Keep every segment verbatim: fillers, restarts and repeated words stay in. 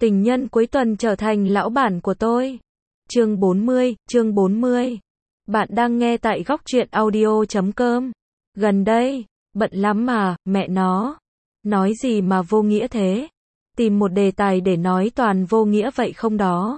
Tình nhân cuối tuần trở thành lão bản của tôi. Chương bốn mươi, chương bốn mươi. Bạn đang nghe tại góc truyện audio chấm com. Gần đây, bận lắm mà, mẹ nó. Nói gì mà vô nghĩa thế? Tìm một đề tài để nói toàn vô nghĩa vậy không đó?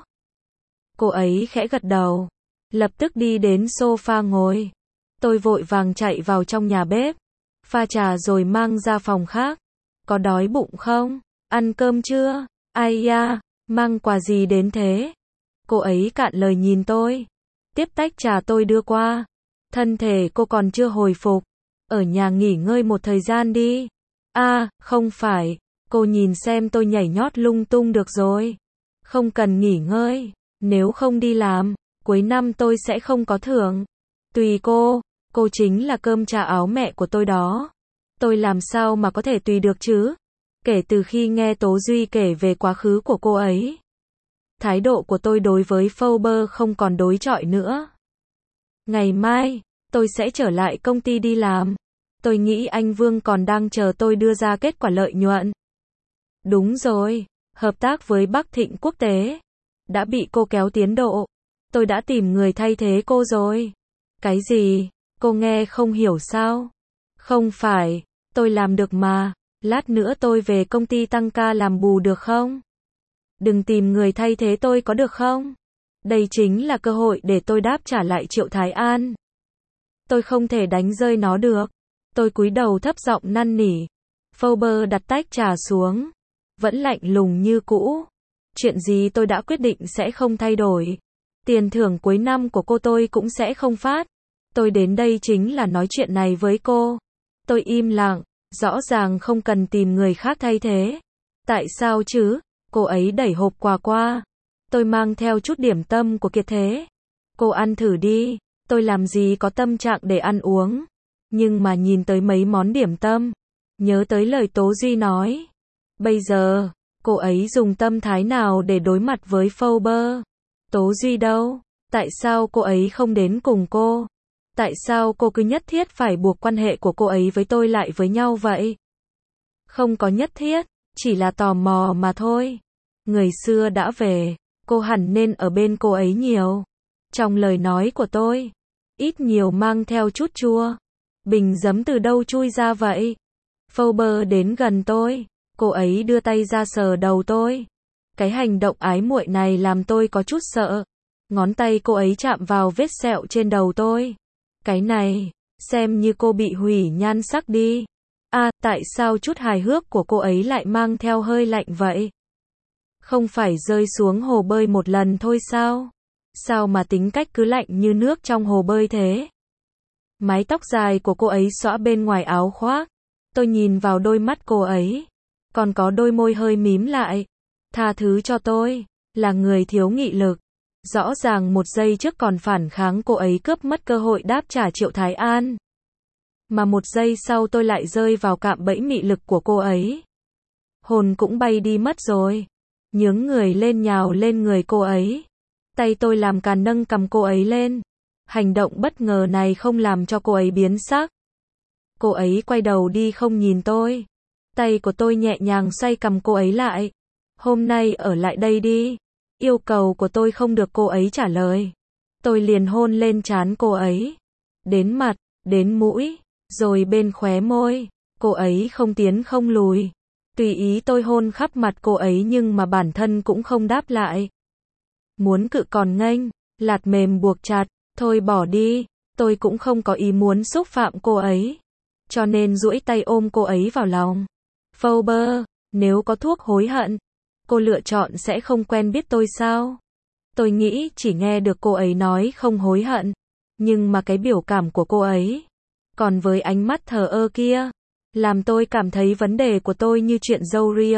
Cô ấy khẽ gật đầu. Lập tức đi đến sofa ngồi. Tôi vội vàng chạy vào trong nhà bếp. Pha trà rồi mang ra phòng khác. Có đói bụng không? Ăn cơm chưa? Ai da, mang quà gì đến thế? Cô ấy cạn lời nhìn tôi. Tiếp tách trà tôi đưa qua. Thân thể cô còn chưa hồi phục. Ở nhà nghỉ ngơi một thời gian đi. À, không phải. Cô nhìn xem tôi nhảy nhót lung tung được rồi. Không cần nghỉ ngơi. Nếu không đi làm, cuối năm tôi sẽ không có thưởng. Tùy cô. Cô chính là cơm trà áo mẹ của tôi đó. Tôi làm sao mà có thể tùy được chứ? Kể từ khi nghe Tố Duy kể về quá khứ của cô ấy, thái độ của tôi đối với Forbes không còn đối chọi nữa. Ngày mai, tôi sẽ trở lại công ty đi làm. Tôi nghĩ anh Vương còn đang chờ tôi đưa ra kết quả lợi nhuận. Đúng rồi, hợp tác với Bắc Thịnh Quốc tế đã bị cô kéo tiến độ. Tôi đã tìm người thay thế cô rồi. Cái gì? Cô nghe không hiểu sao? Không phải, tôi làm được mà. Lát nữa tôi về công ty tăng ca làm bù được không? Đừng tìm người thay thế tôi có được không? Đây chính là cơ hội để tôi đáp trả lại Triệu Thái An. Tôi không thể đánh rơi nó được. Tôi cúi đầu thấp giọng năn nỉ. Forbes đặt tách trà xuống. Vẫn lạnh lùng như cũ. Chuyện gì tôi đã quyết định sẽ không thay đổi. Tiền thưởng cuối năm của cô tôi cũng sẽ không phát. Tôi đến đây chính là nói chuyện này với cô. Tôi im lặng. Rõ ràng không cần tìm người khác thay thế. Tại sao chứ? Cô ấy đẩy hộp quà qua. Tôi mang theo chút điểm tâm của Kiệt Thế. Cô ăn thử đi. Tôi làm gì có tâm trạng để ăn uống. Nhưng mà nhìn tới mấy món điểm tâm. Nhớ tới lời Tố Duy nói. Bây giờ, cô ấy dùng tâm thái nào để đối mặt với Forbes? Tố Duy đâu? Tại sao cô ấy không đến cùng cô? Tại sao cô cứ nhất thiết phải buộc quan hệ của cô ấy với tôi lại với nhau vậy? Không có nhất thiết, chỉ là tò mò mà thôi. Người xưa đã về, cô hẳn nên ở bên cô ấy nhiều. Trong lời nói của tôi, ít nhiều mang theo chút chua. Bình giấm từ đâu chui ra vậy? Forbes đến gần tôi, cô ấy đưa tay ra sờ đầu tôi. Cái hành động ái muội này làm tôi có chút sợ. Ngón tay cô ấy chạm vào vết sẹo trên đầu tôi. Cái này, xem như cô bị hủy nhan sắc đi. À, tại sao chút hài hước của cô ấy lại mang theo hơi lạnh vậy? Không phải rơi xuống hồ bơi một lần thôi sao? Sao mà tính cách cứ lạnh như nước trong hồ bơi thế? Mái tóc dài của cô ấy xõa bên ngoài áo khoác. Tôi nhìn vào đôi mắt cô ấy. Còn có đôi môi hơi mím lại. Tha thứ cho tôi, là người thiếu nghị lực. Rõ ràng một giây trước còn phản kháng cô ấy cướp mất cơ hội đáp trả Triệu Thái An. Mà một giây sau tôi lại rơi vào cạm bẫy mị lực của cô ấy. Hồn cũng bay đi mất rồi. Nhướng người lên nhào lên người cô ấy. Tay tôi làm càn nâng cầm cô ấy lên. Hành động bất ngờ này không làm cho cô ấy biến sắc. Cô ấy quay đầu đi không nhìn tôi. Tay của tôi nhẹ nhàng xoay cầm cô ấy lại. Hôm nay ở lại đây đi. Yêu cầu của tôi không được cô ấy trả lời. Tôi liền hôn lên trán cô ấy. Đến mặt, đến mũi, rồi bên khóe môi. Cô ấy không tiến không lùi. Tùy ý tôi hôn khắp mặt cô ấy nhưng mà bản thân cũng không đáp lại. Muốn cự còn nghênh, lạt mềm buộc chặt, thôi bỏ đi. Tôi cũng không có ý muốn xúc phạm cô ấy. Cho nên duỗi tay ôm cô ấy vào lòng. Forbes, nếu có thuốc hối hận, cô lựa chọn sẽ không quen biết tôi sao? Tôi nghĩ chỉ nghe được cô ấy nói không hối hận. Nhưng mà cái biểu cảm của cô ấy, còn với ánh mắt thờ ơ kia, làm tôi cảm thấy vấn đề của tôi như chuyện dâu ria.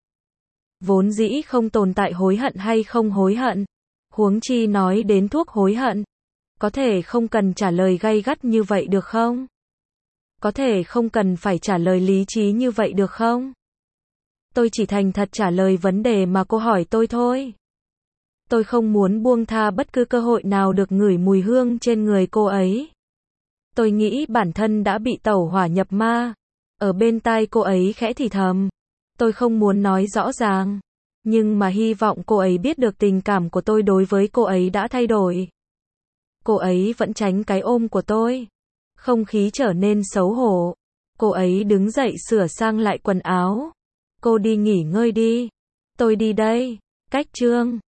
Vốn dĩ không tồn tại hối hận hay không hối hận. Huống chi nói đến thuốc hối hận. Có thể không cần trả lời gay gắt như vậy được không? Có thể không cần phải trả lời lý trí như vậy được không? Tôi chỉ thành thật trả lời vấn đề mà cô hỏi tôi thôi. Tôi không muốn buông tha bất cứ cơ hội nào được ngửi mùi hương trên người cô ấy. Tôi nghĩ bản thân đã bị tẩu hỏa nhập ma. Ở bên tai cô ấy khẽ thì thầm. Tôi không muốn nói rõ ràng. Nhưng mà hy vọng cô ấy biết được tình cảm của tôi đối với cô ấy đã thay đổi. Cô ấy vẫn tránh cái ôm của tôi. Không khí trở nên xấu hổ. Cô ấy đứng dậy sửa sang lại quần áo. Cô đi nghỉ ngơi đi. Tôi đi đây. Cách chương